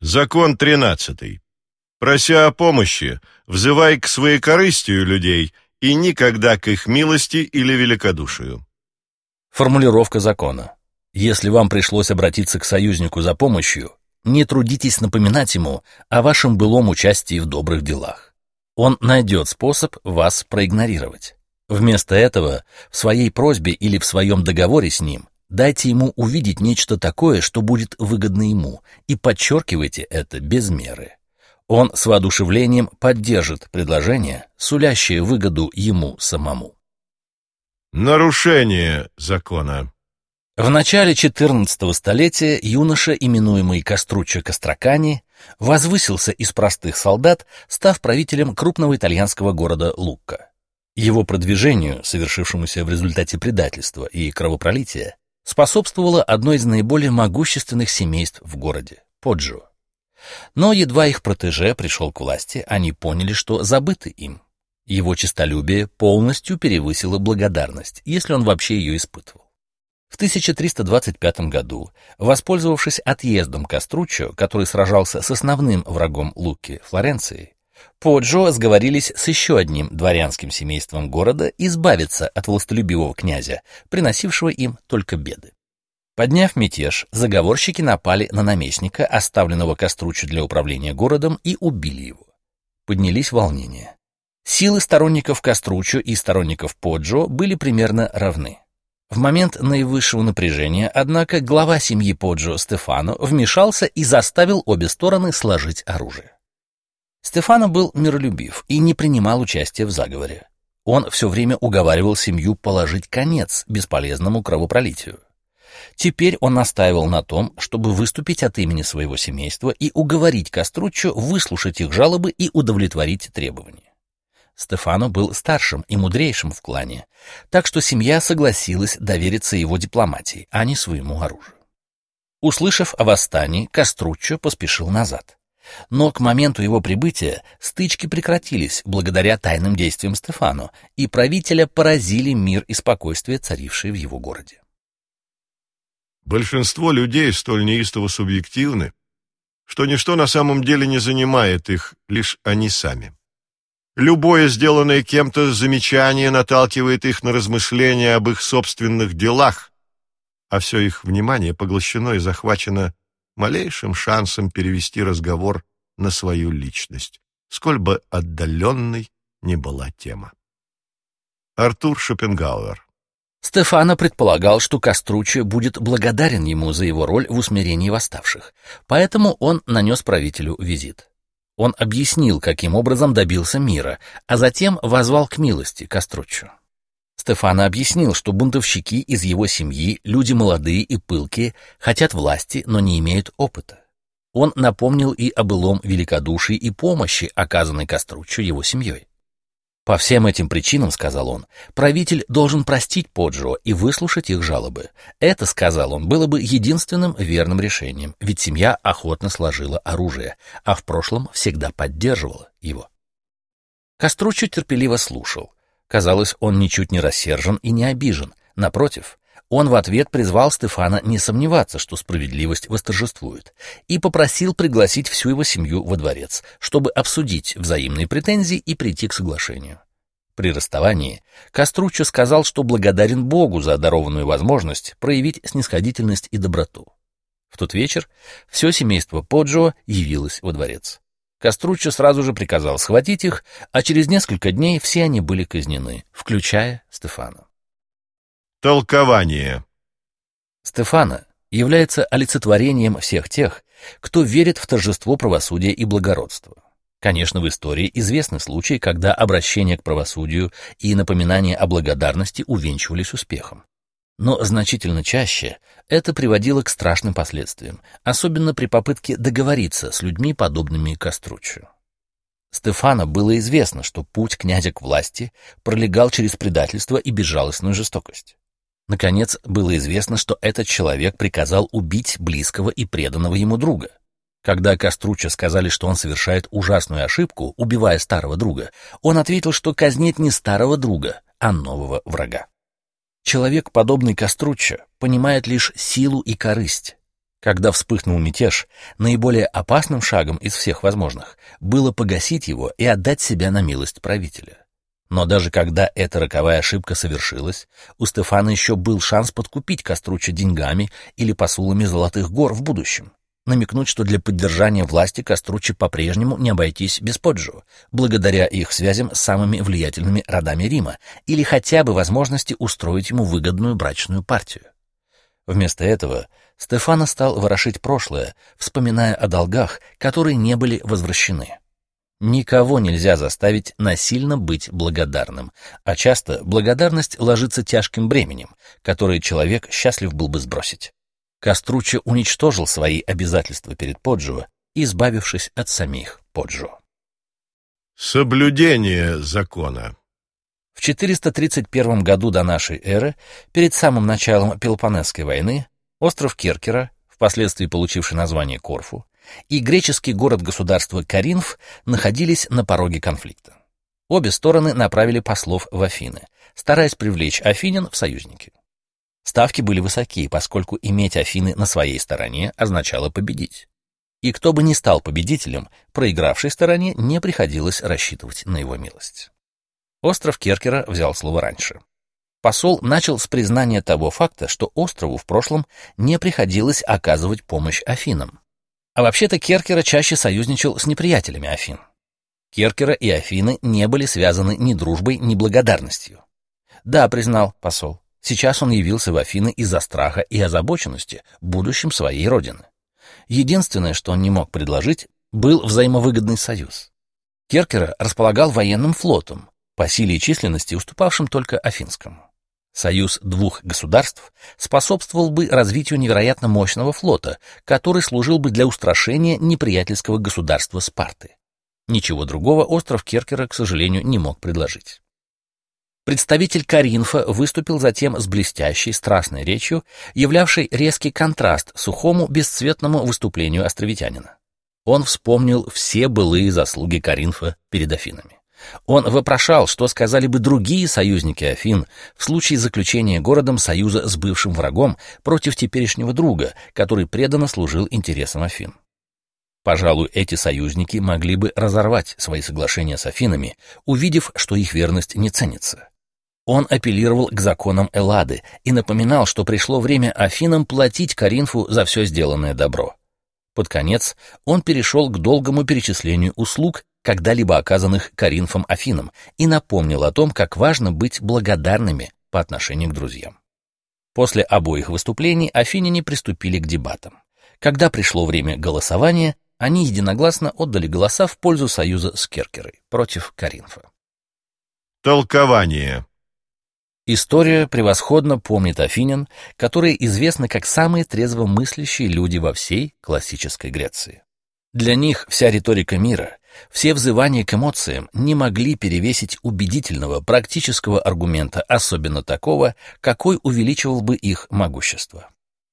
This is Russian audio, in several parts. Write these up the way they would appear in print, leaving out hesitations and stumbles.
Закон 13. Прося о помощи, взывай к своекорыстию людей и никогда к их милости или великодушию. Формулировка закона. Если вам пришлось обратиться к союзнику за помощью, не трудитесь напоминать ему о вашем былом участии в добрых делах. Он найдет способ вас проигнорировать. Вместо этого в своей просьбе или в своем договоре с ним дайте ему увидеть нечто такое, что будет выгодно ему, и подчеркивайте это без меры. Он с воодушевлением поддержит предложение, сулящее выгоду ему самому. Нарушение закона. В начале XIV столетия юноша, именуемый Каструччо Костракани, возвысился из простых солдат, став правителем крупного итальянского города Лукка. Его продвижению, совершившемуся в результате предательства и кровопролития, способствовало одно из наиболее могущественных семейств в городе – Поджо. Но едва их протеже пришел к власти, они поняли, что забыты им. Его честолюбие полностью перевысило благодарность, если он вообще ее испытывал. В 1325 году, воспользовавшись отъездом Каструччо, который сражался с основным врагом Лукки – Флоренцией, Поджо сговорились с еще одним дворянским семейством города избавиться от властолюбивого князя, приносившего им только беды. Подняв мятеж, заговорщики напали на наместника, оставленного Каструччо для управления городом, и убили его. Поднялись волнения. Силы сторонников Каструччо и сторонников Поджо были примерно равны. В момент наивысшего напряжения, однако, глава семьи Поджо Стефано вмешался и заставил обе стороны сложить оружие. Стефано был миролюбив и не принимал участия в заговоре. Он все время уговаривал семью положить конец бесполезному кровопролитию. Теперь он настаивал на том, чтобы выступить от имени своего семейства и уговорить Каструччо выслушать их жалобы и удовлетворить требования. Стефано был старшим и мудрейшим в клане, так что семья согласилась довериться его дипломатии, а не своему оружию. Услышав о восстании, Каструччо поспешил назад. Но к моменту его прибытия стычки прекратились благодаря тайным действиям Стефано, и правителя поразили мир и спокойствие, царившие в его городе. Большинство людей столь неистово субъективны, что ничто на самом деле не занимает их, лишь они сами. Любое сделанное кем-то замечание наталкивает их на размышления об их собственных делах, а все их внимание поглощено и захвачено малейшим шансом перевести разговор на свою личность, сколь бы отдаленной ни была тема. Артур Шопенгауэр. Стефано предполагал, что Каструччо будет благодарен ему за его роль в усмирении восставших, поэтому он нанес правителю визит. Он объяснил, каким образом добился мира, а затем воззвал к милости Каструччо. Стефано объяснил, что бунтовщики из его семьи, люди молодые и пылкие, хотят власти, но не имеют опыта. Он напомнил и о былом великодушии и помощи, оказанной Каструччо его семьей. По всем этим причинам, сказал он, правитель должен простить Поджо и выслушать их жалобы. Это, сказал он, было бы единственным верным решением, ведь семья охотно сложила оружие, а в прошлом всегда поддерживала его. Каструччо терпеливо слушал. Казалось, он ничуть не рассержен и не обижен. Напротив, он в ответ призвал Стефано не сомневаться, что справедливость восторжествует, и попросил пригласить всю его семью во дворец, чтобы обсудить взаимные претензии и прийти к соглашению. При расставании Каструччо сказал, что благодарен Богу за дарованную возможность проявить снисходительность и доброту. В тот вечер все семейство Поджо явилось во дворец. Каструччо сразу же приказал схватить их, а через несколько дней все они были казнены, включая Стефано. Толкование. Стефано является олицетворением всех тех, кто верит в торжество правосудия и благородства. Конечно, в истории известны случаи, когда обращение к правосудию и напоминание о благодарности увенчивались успехом. Но значительно чаще это приводило к страшным последствиям, особенно при попытке договориться с людьми, подобными Каструччо. Стефано было известно, что путь князя к власти пролегал через предательство и безжалостную жестокость. Наконец, было известно, что этот человек приказал убить близкого и преданного ему друга. Когда Каструччо сказали, что он совершает ужасную ошибку, убивая старого друга, он ответил, что казнит не старого друга, а нового врага. Человек, подобный Каструччо, понимает лишь силу и корысть. Когда вспыхнул мятеж, наиболее опасным шагом из всех возможных было погасить его и отдать себя на милость правителя. Но даже когда эта роковая ошибка совершилась, у Стефана еще был шанс подкупить Каструччо деньгами или посулами Золотых гор в будущем. Намекнуть, что для поддержания власти Каструччо по-прежнему не обойтись без Поджио, благодаря их связям с самыми влиятельными родами Рима, или хотя бы возможности устроить ему выгодную брачную партию. Вместо этого Стефано стал ворошить прошлое, вспоминая о долгах, которые не были возвращены. Никого нельзя заставить насильно быть благодарным, а часто благодарность ложится тяжким бременем, которое человек счастлив был бы сбросить. Каструччо уничтожил свои обязательства перед Поджио, избавившись от самих Поджио. Соблюдение закона. В 431 году до нашей эры, перед самым началом Пелопоннесской войны, остров Керкера, впоследствии получивший название Корфу, и греческий город-государство Коринф находились на пороге конфликта. Обе стороны направили послов в Афины, стараясь привлечь афинян в союзники. Ставки были высоки, поскольку иметь Афины на своей стороне означало победить. И кто бы ни стал победителем, проигравшей стороне не приходилось рассчитывать на его милость. Остров Керкера взял слово раньше. Посол начал с признания того факта, что острову в прошлом не приходилось оказывать помощь Афинам. А вообще-то Керкера чаще союзничал с неприятелями Афин. Керкера и Афины не были связаны ни дружбой, ни благодарностью. Да, признал посол, сейчас он явился в Афины из-за страха и озабоченности будущим своей родины. Единственное, что он не мог предложить, был взаимовыгодный союз. Керкера располагал военным флотом, по силе и численности уступавшим только афинскому. Союз двух государств способствовал бы развитию невероятно мощного флота, который служил бы для устрашения неприятельского государства Спарты. Ничего другого остров Керкера, к сожалению, не мог предложить. Представитель Коринфа выступил затем с блестящей, страстной речью, являвшей резкий контраст сухому, бесцветному выступлению островитянина. Он вспомнил все былые заслуги Коринфа перед Афинами. Он вопрошал, что сказали бы другие союзники Афин в случае заключения городом союза с бывшим врагом против теперешнего друга, который преданно служил интересам Афин. Пожалуй, эти союзники могли бы разорвать свои соглашения с Афинами, увидев, что их верность не ценится. Он апеллировал к законам Эллады и напоминал, что пришло время Афинам платить Коринфу за все сделанное добро. Под конец он перешел к долгому перечислению услуг, когда-либо оказанных Коринфом Афинам, и напомнил о том, как важно быть благодарными по отношению к друзьям. После обоих выступлений афиняне приступили к дебатам. Когда пришло время голосования, они единогласно отдали голоса в пользу союза с Керкерой против Коринфа. Толкование. История превосходно помнит афинян, которые известны как самые трезвомыслящие люди во всей классической Греции. Для них вся риторика мира, все взывания к эмоциям не могли перевесить убедительного практического аргумента, особенно такого, какой увеличивал бы их могущество.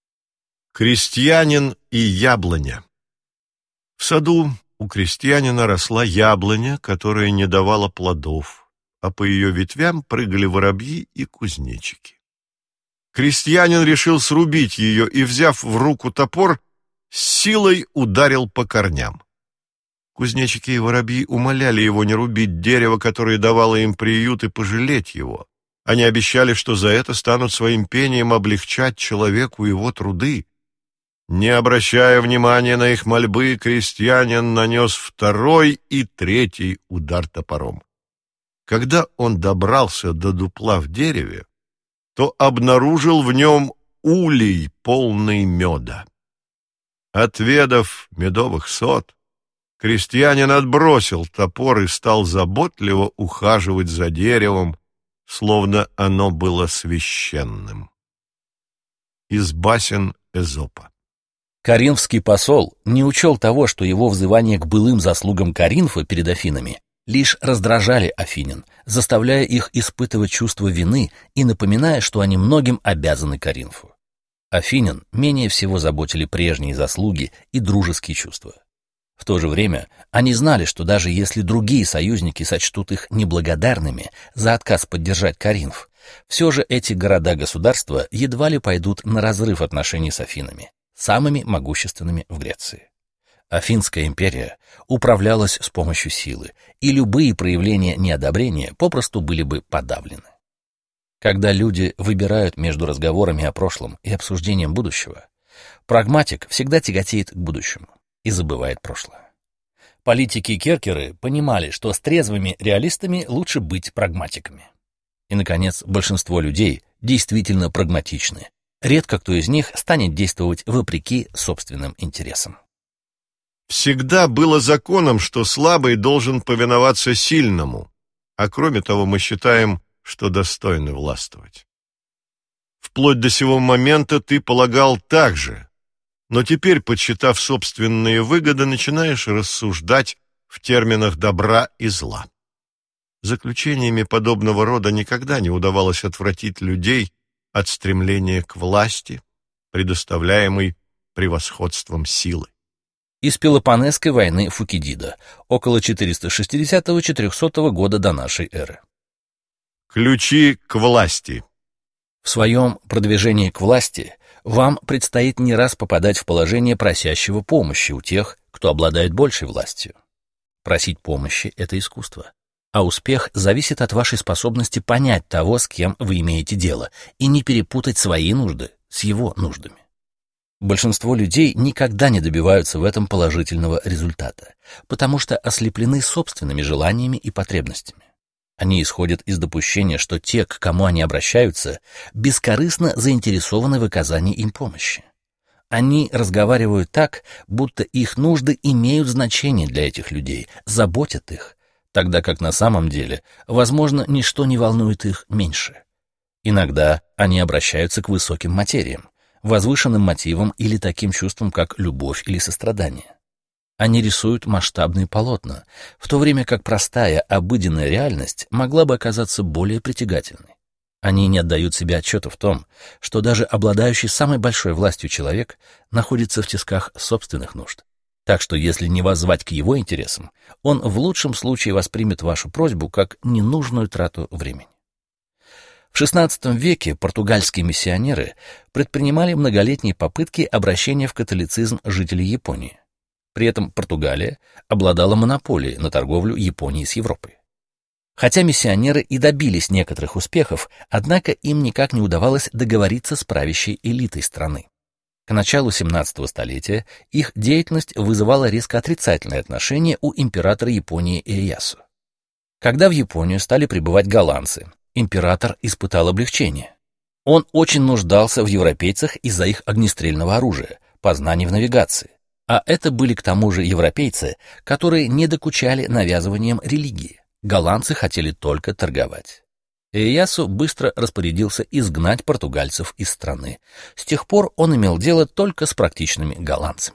Крестьянин и яблоня. В саду у крестьянина росла яблоня, которая не давала плодов, а по ее ветвям прыгали воробьи и кузнечики. Крестьянин решил срубить ее и, взяв в руку топор, с силой ударил по корням. Кузнечики и воробьи умоляли его не рубить дерево, которое давало им приют, и пожалеть его. Они обещали, что за это станут своим пением облегчать человеку его труды. Не обращая внимания на их мольбы, крестьянин нанес второй и третий удар топором. Когда он добрался до дупла в дереве, то обнаружил в нем улей, полный меда. Отведав медовых сот, крестьянин отбросил топор и стал заботливо ухаживать за деревом, словно оно было священным. Из басен Эзопа. Коринфский посол не учел того, что его взывания к былым заслугам Коринфа перед Афинами лишь раздражали афинян, заставляя их испытывать чувство вины и напоминая, что они многим обязаны Коринфу. Афинян менее всего заботили прежние заслуги и дружеские чувства. В то же время они знали, что даже если другие союзники сочтут их неблагодарными за отказ поддержать Коринф, все же эти города-государства едва ли пойдут на разрыв отношений с Афинами, самыми могущественными в Греции. Афинская империя управлялась с помощью силы, и любые проявления неодобрения попросту были бы подавлены. Когда люди выбирают между разговорами о прошлом и обсуждением будущего, прагматик всегда тяготеет к будущему и забывает прошлое. Политики-керкеры понимали, что с трезвыми реалистами лучше быть прагматиками. И, наконец, большинство людей действительно прагматичны. Редко кто из них станет действовать вопреки собственным интересам. Всегда было законом, что слабый должен повиноваться сильному, а кроме того мы считаем, что достойны властвовать. Вплоть до сего момента ты полагал так же, но теперь, подсчитав собственные выгоды, начинаешь рассуждать в терминах добра и зла. Заключениями подобного рода никогда не удавалось отвратить людей от стремления к власти, предоставляемой превосходством силы. Из Пелопоннесской войны Фукидида, около 460-400 года до нашей эры. Ключи к власти. В своем продвижении к власти вам предстоит не раз попадать в положение просящего помощи у тех, кто обладает большей властью. Просить помощи — это искусство, а успех зависит от вашей способности понять того, с кем вы имеете дело, и не перепутать свои нужды с его нуждами. Большинство людей никогда не добиваются в этом положительного результата, потому что ослеплены собственными желаниями и потребностями. Они исходят из допущения, что те, к кому они обращаются, бескорыстно заинтересованы в оказании им помощи. Они разговаривают так, будто их нужды имеют значение для этих людей, заботят их, тогда как на самом деле, возможно, ничто не волнует их меньше. Иногда они обращаются к высоким материям, возвышенным мотивам или таким чувствам, как любовь или сострадание. Они рисуют масштабные полотна, в то время как простая, обыденная реальность могла бы оказаться более притягательной. Они не отдают себе отчета в том, что даже обладающий самой большой властью человек находится в тисках собственных нужд. Так что если не воззвать к его интересам, он в лучшем случае воспримет вашу просьбу как ненужную трату времени. В XVI веке португальские миссионеры предпринимали многолетние попытки обращения в католицизм жителей Японии. При этом Португалия обладала монополией на торговлю Японии с Европой. Хотя миссионеры и добились некоторых успехов, однако им никак не удавалось договориться с правящей элитой страны. К началу XVII столетия их деятельность вызывала резко отрицательное отношение у императора Японии Иэясу. Когда в Японию стали прибывать голландцы, император испытал облегчение. Он очень нуждался в европейцах из-за их огнестрельного оружия, познаний в навигации. А это были к тому же европейцы, которые не докучали навязыванием религии. Голландцы хотели только торговать. Иэясу быстро распорядился изгнать португальцев из страны. С тех пор он имел дело только с практичными голландцами.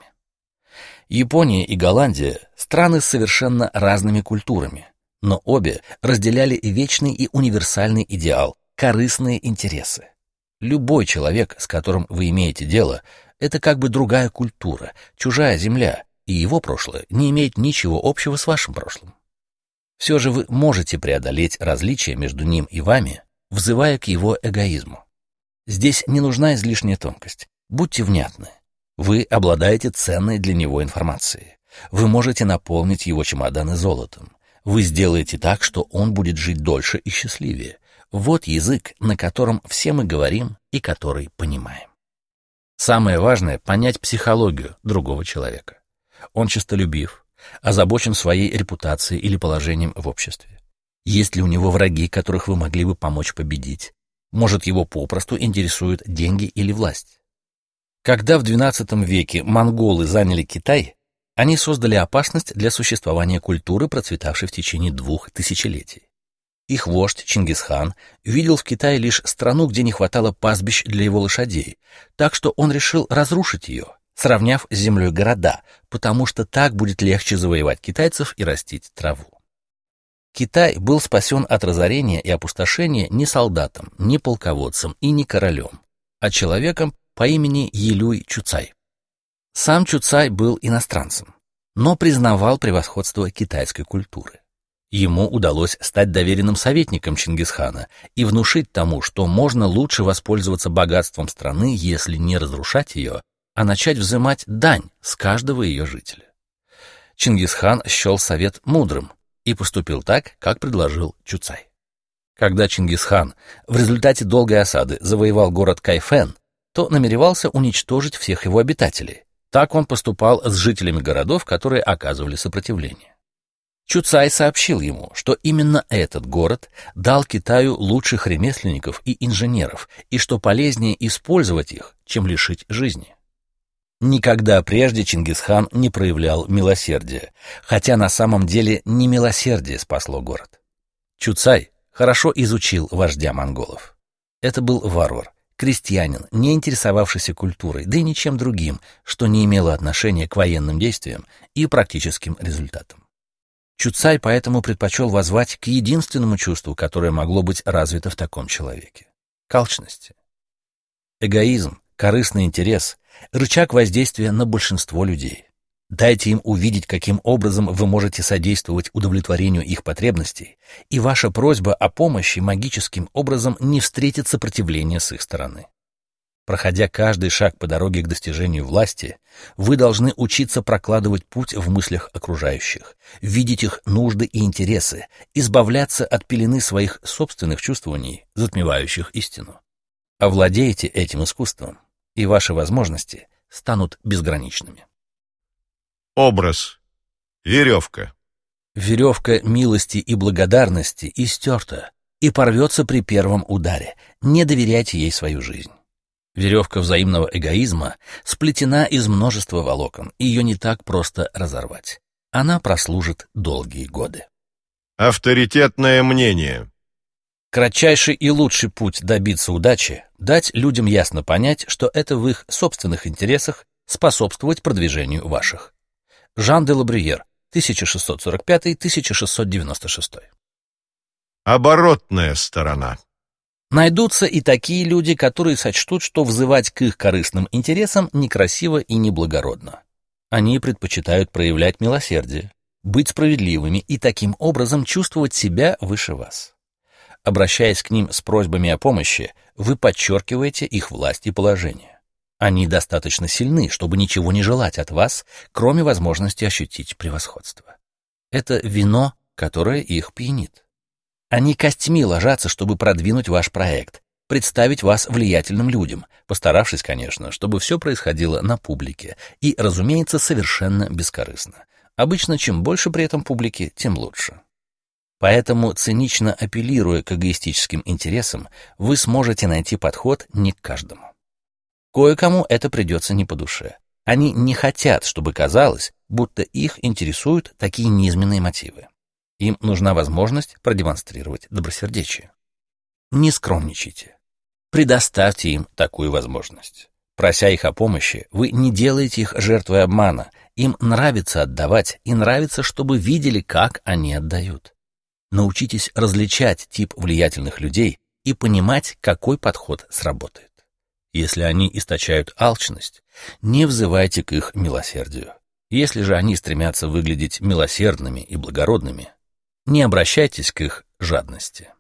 Япония и Голландия — страны с совершенно разными культурами, но обе разделяли вечный и универсальный идеал — корыстные интересы. Любой человек, с которым вы имеете дело, это как бы другая культура, чужая земля, и его прошлое не имеет ничего общего с вашим прошлым. Все же вы можете преодолеть различия между ним и вами, взывая к его эгоизму. Здесь не нужна излишняя тонкость. Будьте внятны. Вы обладаете ценной для него информацией. Вы можете наполнить его чемоданы золотом. Вы сделаете так, что он будет жить дольше и счастливее. Вот язык, на котором все мы говорим и который понимаем. Самое важное — понять психологию другого человека. Он честолюбив, озабочен своей репутацией или положением в обществе. Есть ли у него враги, которых вы могли бы помочь победить? Может, его попросту интересуют деньги или власть? Когда в XII веке монголы заняли Китай, они создали опасность для существования культуры, процветавшей в течение 2 тысячелетий. Их вождь Чингисхан видел в Китае лишь страну, где не хватало пастбищ для его лошадей, так что он решил разрушить ее, сравняв с землей города, потому что так будет легче завоевать китайцев и растить траву. Китай был спасен от разорения и опустошения не солдатом, не полководцем и не королем, а человеком по имени Елюй Чуцай. Сам Чуцай был иностранцем, но признавал превосходство китайской культуры. Ему удалось стать доверенным советником Чингисхана и внушить тому, что можно лучше воспользоваться богатством страны, если не разрушать ее, а начать взимать дань с каждого ее жителя. Чингисхан счел совет мудрым и поступил так, как предложил Чуцай. Когда Чингисхан в результате долгой осады завоевал город Кайфен, то намеревался уничтожить всех его обитателей. Так он поступал с жителями городов, которые оказывали сопротивление. Чуцай сообщил ему, что именно этот город дал Китаю лучших ремесленников и инженеров, и что полезнее использовать их, чем лишить жизни. Никогда прежде Чингисхан не проявлял милосердия, хотя на самом деле не милосердие спасло город. Чуцай хорошо изучил вождя монголов. Это был варвар, крестьянин, не интересовавшийся культурой, да и ничем другим, что не имело отношения к военным действиям и практическим результатам. Чуцай поэтому предпочел воззвать к единственному чувству, которое могло быть развито в таком человеке — к алчности. Эгоизм, корыстный интерес — рычаг воздействия на большинство людей. Дайте им увидеть, каким образом вы можете содействовать удовлетворению их потребностей, и ваша просьба о помощи магическим образом не встретит сопротивления с их стороны. Проходя каждый шаг по дороге к достижению власти, вы должны учиться прокладывать путь в мыслях окружающих, видеть их нужды и интересы, избавляться от пелены своих собственных чувствований, затмевающих истину. Овладеете этим искусством, и ваши возможности станут безграничными. Образ. Веревка. Веревка милости и благодарности истерта и порвется при первом ударе. Не доверяйте ей свою жизнь. Веревка взаимного эгоизма сплетена из множества волокон, и ее не так просто разорвать. Она прослужит долгие годы. Авторитетное мнение. Кратчайший и лучший путь добиться удачи — дать людям ясно понять, что это в их собственных интересах способствовать продвижению ваших. Жан де Лабрюер, 1645-1696. Оборотная сторона. Найдутся и такие люди, которые сочтут, что взывать к их корыстным интересам некрасиво и неблагородно. Они предпочитают проявлять милосердие, быть справедливыми и таким образом чувствовать себя выше вас. Обращаясь к ним с просьбами о помощи, вы подчеркиваете их власть и положение. Они достаточно сильны, чтобы ничего не желать от вас, кроме возможности ощутить превосходство. Это вино, которое их пьянит. Они костьми ложатся, чтобы продвинуть ваш проект, представить вас влиятельным людям, постаравшись, конечно, чтобы все происходило на публике и, разумеется, совершенно бескорыстно. Обычно, чем больше при этом публики, тем лучше. Поэтому, цинично апеллируя к эгоистическим интересам, вы сможете найти подход не к каждому. Кое-кому это придется не по душе. Они не хотят, чтобы казалось, будто их интересуют такие низменные мотивы. Им нужна возможность продемонстрировать добросердечие. Не скромничайте. Предоставьте им такую возможность. Прося их о помощи, вы не делаете их жертвой обмана. Им нравится отдавать, и нравится, чтобы видели, как они отдают. Научитесь различать тип влиятельных людей и понимать, какой подход сработает. Если они источают алчность, не взывайте к их милосердию. Если же они стремятся выглядеть милосердными и благородными, не обращайтесь к их жадности.